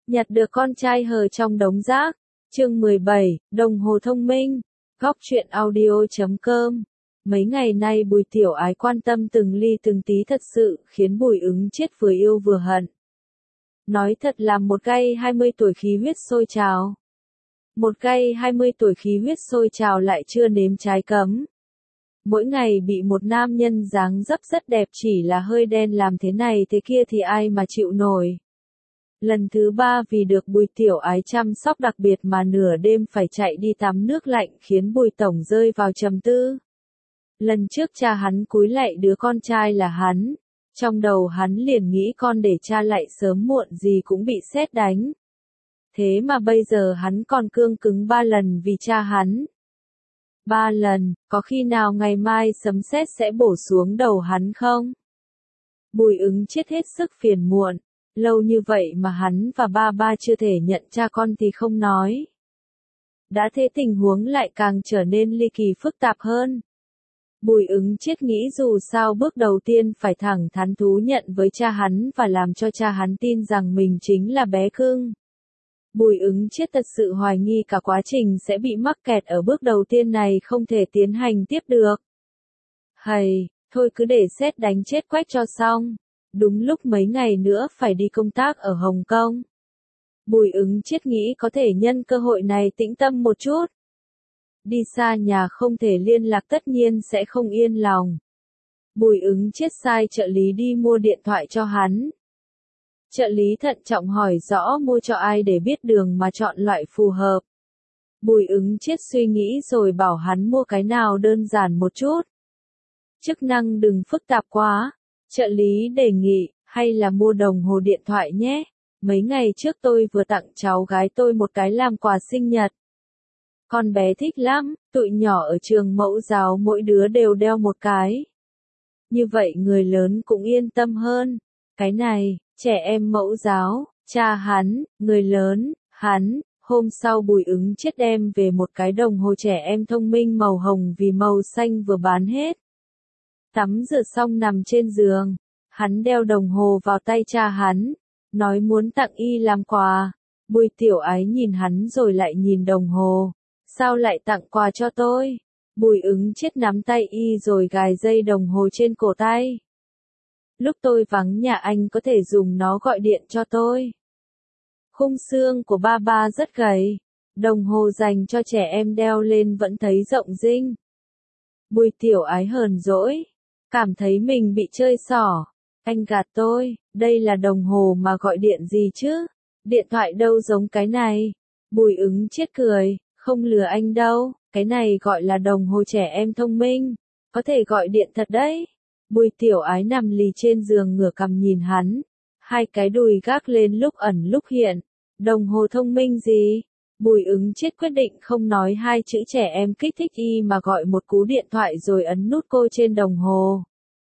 Nhặt được con trai hờ trong đống rác. Chương 17, đồng hồ thông minh. Góc truyện audio.com. Mấy ngày nay Bùi Tiểu Ái quan tâm từng ly từng tí thật sự, khiến Bùi Ứng Chiết vừa yêu vừa hận. Nói thật là một gay 20 tuổi khí huyết sôi trào. Một gay 20 tuổi khí huyết sôi trào lại chưa nếm trái cấm. Mỗi ngày bị một nam nhân dáng dấp rất đẹp chỉ là hơi đen làm thế này thế kia thì ai mà chịu nổi. Lần thứ 3 vì được Bùi Tiểu Ái chăm sóc đặc biệt mà nửa đêm phải chạy đi tắm nước lạnh khiến Bùi Tổng rơi vào trầm tư. Lần trước cha hắn cúi lạy đứa con trai là hắn. Trong đầu hắn liền nghĩ con để cha lạy sớm muộn gì cũng bị sét đánh. Thế mà bây giờ hắn còn cương cứng 3 lần vì cha hắn. 3 lần, có khi nào ngày mai sấm sét sẽ bổ xuống đầu hắn không? Bùi Ứng Chiết hết sức phiền muộn. Lâu như vậy mà hắn và ba chưa thể nhận cha con thì không nói. Đã thế tình huống lại càng trở nên ly kỳ phức tạp hơn. Bùi Ứng Chiết nghĩ dù sao bước đầu tiên phải thẳng thắn thú nhận với cha hắn và làm cho cha hắn tin rằng mình chính là bé cưng. Bùi Ứng Chiết thật sự hoài nghi cả quá trình sẽ bị mắc kẹt ở bước đầu tiên này không thể tiến hành tiếp được. Hầy, thôi cứ để sét đánh chết quách cho xong. Đúng lúc mấy ngày nữa phải đi công tác ở Hồng Kông. Bùi Ứng Chiết nghĩ có thể nhân cơ hội này tĩnh tâm một chút. Đi xa nhà không thể liên lạc tất nhiên sẽ không yên lòng. Bùi Ứng Chiết sai trợ lý đi mua điện thoại cho hắn. Trợ lý thận trọng hỏi rõ mua cho ai để biết đường mà chọn loại phù hợp. Bùi Ứng Chiết suy nghĩ rồi bảo hắn mua cái nào đơn giản một chút. Chức năng đừng phức tạp quá. Trợ lý đề nghị, hay là mua đồng hồ điện thoại nhé. Mấy ngày trước tôi vừa tặng cháu gái tôi một cái làm quà sinh nhật. Con bé thích lắm, tụi nhỏ ở trường mẫu giáo mỗi đứa đều đeo một cái. Như vậy người lớn cũng yên tâm hơn. Cái này, trẻ em mẫu giáo, cha hắn, người lớn, hắn. Hôm sau Bùi Ứng Chiết đem về một cái đồng hồ trẻ em thông minh màu hồng vì màu xanh vừa bán hết. Tắm rửa xong nằm trên giường, hắn đeo đồng hồ vào tay cha hắn, nói muốn tặng y làm quà. Bùi Tiểu Ái nhìn hắn rồi lại nhìn đồng hồ, sao lại tặng quà cho tôi? Bùi Ứng Chiết nắm tay y rồi gài dây đồng hồ trên cổ tay. Lúc tôi vắng nhà anh có thể dùng nó gọi điện cho tôi. Khung xương của ba rất gầy, đồng hồ dành cho trẻ em đeo lên vẫn thấy rộng rinh. Bùi Tiểu Ái hờn dỗi. Cảm thấy mình bị chơi xỏ. Anh gạt tôi, đây là đồng hồ mà gọi điện gì chứ? Điện thoại đâu giống cái này. Bùi Ứng Chiết cười, không lừa anh đâu, cái này gọi là đồng hồ trẻ em thông minh. Có thể gọi điện thật đấy. Bùi Tiểu Ái nằm lì trên giường ngửa cằm nhìn hắn. Hai cái đùi gác lên lúc ẩn lúc hiện. Đồng hồ thông minh gì? Bùi Ứng Chiết quyết định không nói hai chữ trẻ em kích thích y mà gọi một cú điện thoại rồi ấn nút cô trên đồng hồ.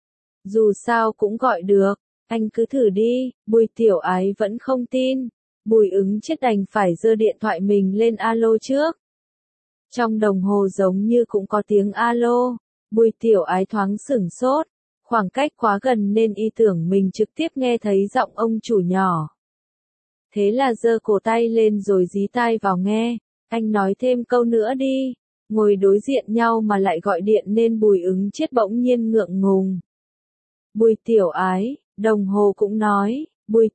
Dù sao cũng gọi được, anh cứ thử đi. Bùi Tiểu Ái vẫn không tin. Bùi Ứng Chiết đành phải giơ điện thoại mình lên alo trước. Trong đồng hồ giống như cũng có tiếng alo. Bùi Tiểu Ái thoáng sửng sốt. Khoảng cách quá gần nên y tưởng mình trực tiếp nghe thấy giọng ông chủ nhỏ. Thế là giơ cổ tay lên rồi dí tai vào nghe. Anh nói thêm câu nữa đi. Ngồi đối diện nhau mà lại gọi điện nên Bùi Ứng Chiết bỗng nhiên ngượng ngùng. Bùi Tiểu Ái, đồng hồ cũng nói. Bùi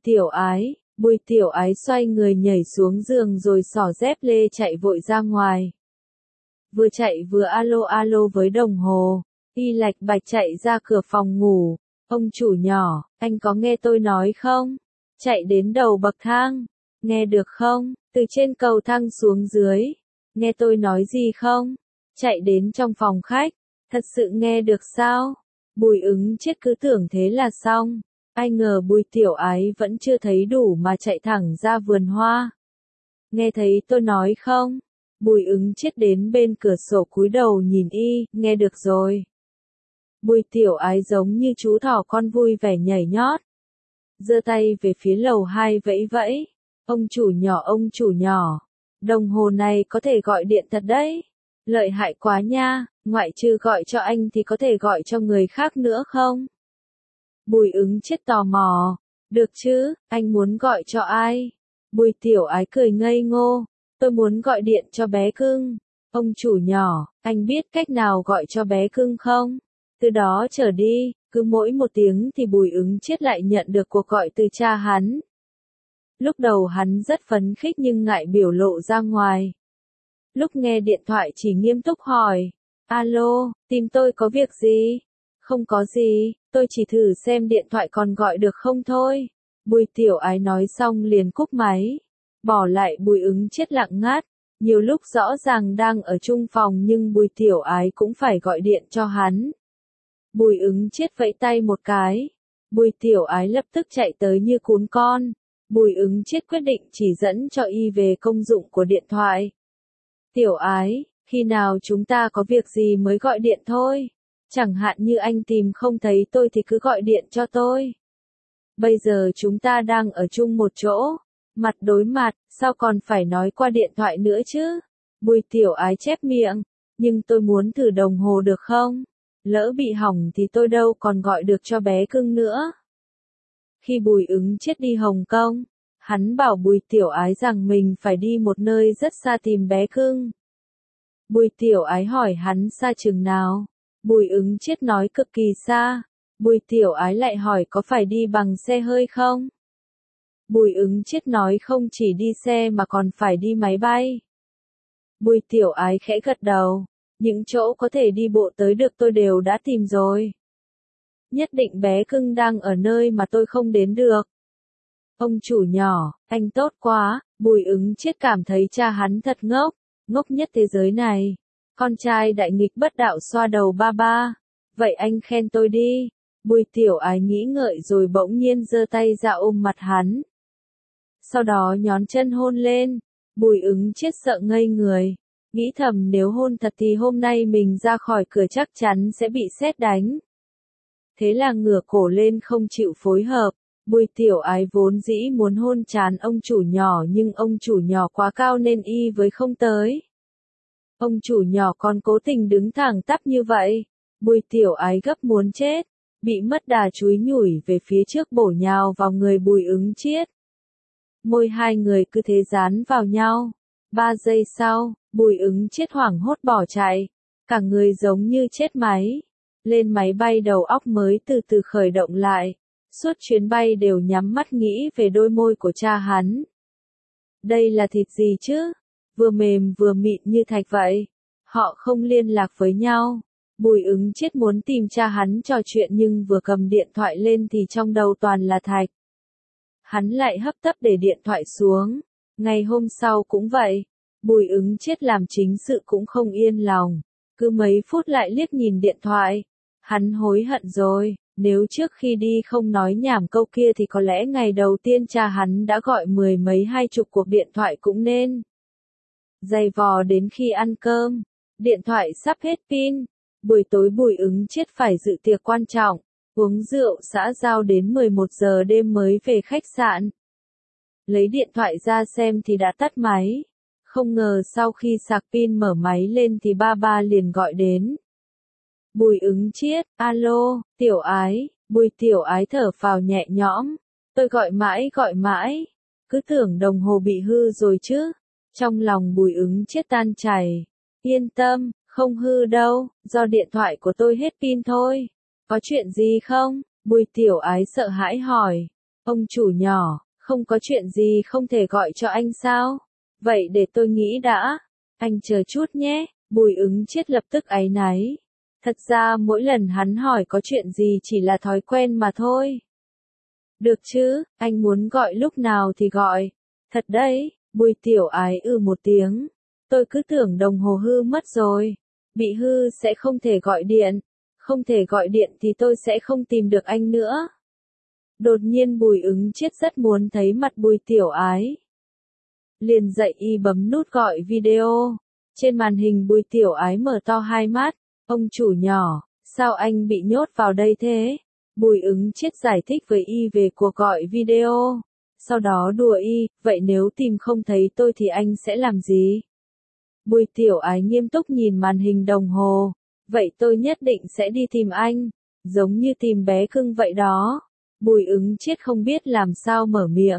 Tiểu Ái xoay người nhảy xuống giường rồi xỏ dép lê chạy vội ra ngoài. Vừa chạy vừa alo với đồng hồ. Y lạch bạch chạy ra cửa phòng ngủ. Ông chủ nhỏ, anh có nghe tôi nói không? Chạy đến đầu bậc thang. Nghe được không? Từ trên cầu thang xuống dưới. Nghe tôi nói gì không? Chạy đến trong phòng khách. Thật sự nghe được sao? Bùi Ứng Chiết cứ tưởng thế là xong. Ai ngờ Bùi Tiểu Ái vẫn chưa thấy đủ mà chạy thẳng ra vườn hoa. Nghe thấy tôi nói không? Bùi Ứng Chiết đến bên cửa sổ cúi đầu nhìn y, nghe được rồi. Bùi Tiểu Ái giống như chú thỏ con vui vẻ nhảy nhót. Giơ tay về phía lầu 2 vẫy vẫy. Ông chủ nhỏ. Đồng hồ này có thể gọi điện thật đấy. Lợi hại quá nha, ngoại trừ gọi cho anh thì có thể gọi cho người khác nữa không? Bùi Ứng Chiết tò mò. Được chứ, anh muốn gọi cho ai? Bùi tiểu ái cười ngây ngô, tôi muốn gọi điện cho bé cưng. Ông chủ nhỏ, anh biết cách nào gọi cho bé cưng không? Từ đó trở đi, cứ mỗi 1 tiếng thì Bùi Ứng Chiết lại nhận được cuộc gọi từ cha hắn. Lúc đầu hắn rất phấn khích nhưng ngại biểu lộ ra ngoài. Lúc nghe điện thoại chỉ nghiêm túc hỏi, alo, tìm tôi có việc gì? Không có gì, tôi chỉ thử xem điện thoại còn gọi được không thôi. Bùi tiểu ái nói xong liền cúp máy. Bỏ lại Bùi Ứng Chiết lặng ngắt. Nhiều lúc rõ ràng đang ở chung phòng nhưng Bùi tiểu ái cũng phải gọi điện cho hắn. Bùi Ứng Chiết vẫy tay một cái. Bùi tiểu ái lập tức chạy tới như cún con. Bùi Ứng Chiết quyết định chỉ dẫn cho y về công dụng của điện thoại. Tiểu ái, khi nào chúng ta có việc gì mới gọi điện thôi. Chẳng hạn như anh tìm không thấy tôi thì cứ gọi điện cho tôi. Bây giờ chúng ta đang ở chung một chỗ. Mặt đối mặt, sao còn phải nói qua điện thoại nữa chứ? Bùi tiểu ái chép miệng. Nhưng tôi muốn thử đồng hồ được không? Lỡ bị hỏng thì tôi đâu còn gọi được cho bé cưng nữa. Khi Bùi Ứng Chiết đi Hồng Kông, hắn bảo Bùi tiểu ái rằng mình phải đi một nơi rất xa tìm bé cưng. Bùi tiểu ái hỏi hắn xa chừng nào. Bùi Ứng Chiết nói cực kỳ xa. Bùi tiểu ái lại hỏi có phải đi bằng xe hơi không? Bùi Ứng Chiết nói không chỉ đi xe mà còn phải đi máy bay. Bùi tiểu ái khẽ gật đầu. Những chỗ có thể đi bộ tới được tôi đều đã tìm rồi. Nhất định bé cưng đang ở nơi mà tôi không đến được. Ông chủ nhỏ, anh tốt quá. Bùi Ứng Chiết cảm thấy cha hắn thật ngốc. Ngốc nhất thế giới này. Con trai đại nghịch bất đạo xoa đầu ba ba. Vậy anh khen tôi đi. Bùi tiểu ái nghĩ ngợi rồi bỗng nhiên giơ tay ra ôm mặt hắn. Sau đó nhón chân hôn lên. Bùi Ứng Chiết sợ ngây người. Nghĩ thầm nếu hôn thật thì hôm nay mình ra khỏi cửa chắc chắn sẽ bị sét đánh. Thế là ngửa cổ lên không chịu phối hợp. Bùi tiểu ái vốn dĩ muốn hôn trán ông chủ nhỏ nhưng ông chủ nhỏ quá cao nên y với không tới. Ông chủ nhỏ còn cố tình đứng thẳng tắp như vậy. Bùi tiểu ái gấp muốn chết. Bị mất đà chúi nhủi về phía trước bổ nhào vào người Bùi Ứng Chiết. Môi hai người cứ thế dán vào nhau. 3 giây sau, Bùi Ứng Chiết hoảng hốt bỏ chạy. Cả người giống như chết máy. Lên máy bay đầu óc mới từ từ khởi động lại. Suốt chuyến bay đều nhắm mắt nghĩ về đôi môi của cha hắn. Đây là thịt gì chứ? Vừa mềm vừa mịn như thạch vậy. Họ không liên lạc với nhau. Bùi Ứng Chiết muốn tìm cha hắn trò chuyện nhưng vừa cầm điện thoại lên thì trong đầu toàn là thạch. Hắn lại hấp tấp để điện thoại xuống. Ngày hôm sau cũng vậy. Bùi Ứng Chiết làm chính sự cũng không yên lòng. Cứ mấy phút lại liếc nhìn điện thoại. Hắn hối hận rồi. Nếu trước khi đi không nói nhảm câu kia thì có lẽ ngày đầu tiên cha hắn đã gọi 10 mấy 20 cuộc điện thoại cũng nên. Dày vò đến khi ăn cơm. Điện thoại sắp hết pin. Buổi tối Bùi Ứng Chiết phải dự tiệc quan trọng. Uống rượu xã giao đến 11 giờ đêm mới về khách sạn. Lấy điện thoại ra xem thì đã tắt máy. Không ngờ sau khi sạc pin mở máy lên thì ba ba liền gọi đến. Bùi Ứng Chiết, alo, tiểu ái. Bùi tiểu ái thở phào nhẹ nhõm. Tôi gọi mãi. Cứ tưởng đồng hồ bị hư rồi chứ. Trong lòng Bùi Ứng Chiết tan chảy. Yên tâm, không hư đâu, do điện thoại của tôi hết pin thôi. Có chuyện gì không? Bùi tiểu ái sợ hãi hỏi. Ông chủ nhỏ, không có chuyện gì không thể gọi cho anh sao? Vậy để tôi nghĩ đã. Anh chờ chút nhé. Bùi Ứng Chiết lập tức áy náy. Thật ra mỗi lần hắn hỏi có chuyện gì chỉ là thói quen mà thôi. Được chứ, anh muốn gọi lúc nào thì gọi. Thật đấy, Bùi tiểu ái một tiếng. Tôi cứ tưởng đồng hồ hư mất rồi. Bị hư sẽ không thể gọi điện. Không thể gọi điện thì tôi sẽ không tìm được anh nữa. Đột nhiên Bùi Ứng Chiết rất muốn thấy mặt Bùi tiểu ái. Liền dậy y bấm nút gọi video. Trên màn hình Bùi tiểu ái mở to hai mắt. Ông chủ nhỏ, sao anh bị nhốt vào đây thế? Bùi Ứng Chiết giải thích với y về cuộc gọi video. Sau đó đùa y, vậy nếu tìm không thấy tôi thì anh sẽ làm gì? Bùi tiểu ái nghiêm túc nhìn màn hình đồng hồ. Vậy tôi nhất định sẽ đi tìm anh. Giống như tìm bé cưng vậy đó. Bùi Ứng Chiết không biết làm sao mở miệng.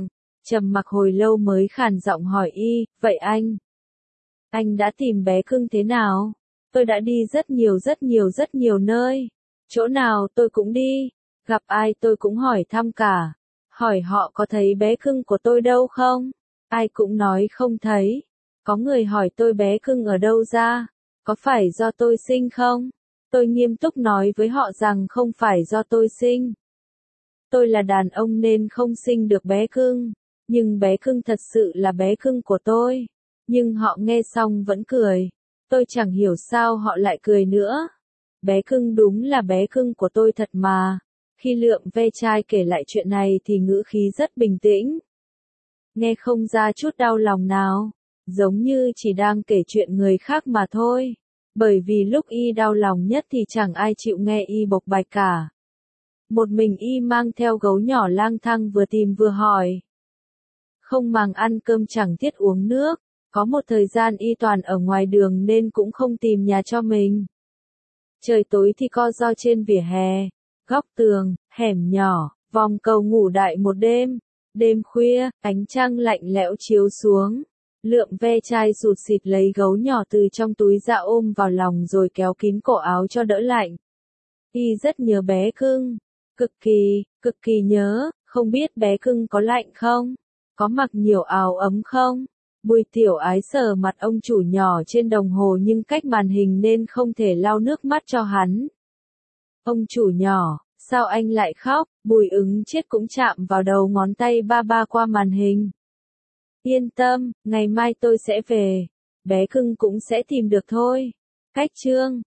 Trầm mặc hồi lâu mới khàn giọng hỏi y, vậy anh đã tìm bé cưng thế nào? Tôi đã đi rất nhiều nơi. Chỗ nào tôi cũng đi, gặp ai tôi cũng hỏi thăm cả. Hỏi họ có thấy bé cưng của tôi đâu không? Ai cũng nói không thấy. Có người hỏi tôi bé cưng ở đâu ra? Có phải do tôi sinh không? Tôi nghiêm túc nói với họ rằng không phải do tôi sinh. Tôi là đàn ông nên không sinh được bé cưng. Nhưng bé cưng thật sự là bé cưng của tôi. Nhưng họ nghe xong vẫn cười. Tôi chẳng hiểu sao họ lại cười nữa. Bé cưng đúng là bé cưng của tôi thật mà. Khi Lượm Ve Chai kể lại chuyện này thì ngữ khí rất bình tĩnh. Nghe không ra chút đau lòng nào. Giống như chỉ đang kể chuyện người khác mà thôi. Bởi vì lúc y đau lòng nhất thì chẳng ai chịu nghe y bộc bạch cả. Một mình y mang theo gấu nhỏ lang thang vừa tìm vừa hỏi. Không màng ăn cơm chẳng thiết uống nước. Có một thời gian y toàn ở ngoài đường nên cũng không tìm nhà cho mình. Trời tối thì co ro trên vỉa hè, góc tường, hẻm nhỏ, vòng cầu ngủ đại một đêm. Đêm khuya, ánh trăng lạnh lẽo chiếu xuống. Lượm Ve Chai rụt xịt lấy gấu nhỏ từ trong túi ra ôm vào lòng rồi kéo kín cổ áo cho đỡ lạnh. Y rất nhớ bé cưng. Cực kỳ nhớ, không biết bé cưng có lạnh không? Có mặc nhiều áo ấm không? Bùi Tiểu Ái sờ mặt ông chủ nhỏ trên đồng hồ nhưng cách màn hình nên không thể lau nước mắt cho hắn. Ông chủ nhỏ, sao anh lại khóc? Bùi Ứng Chiết cũng chạm vào đầu ngón tay ba qua màn hình. Yên tâm, ngày mai tôi sẽ về. Bé cưng cũng sẽ tìm được thôi. Cách chương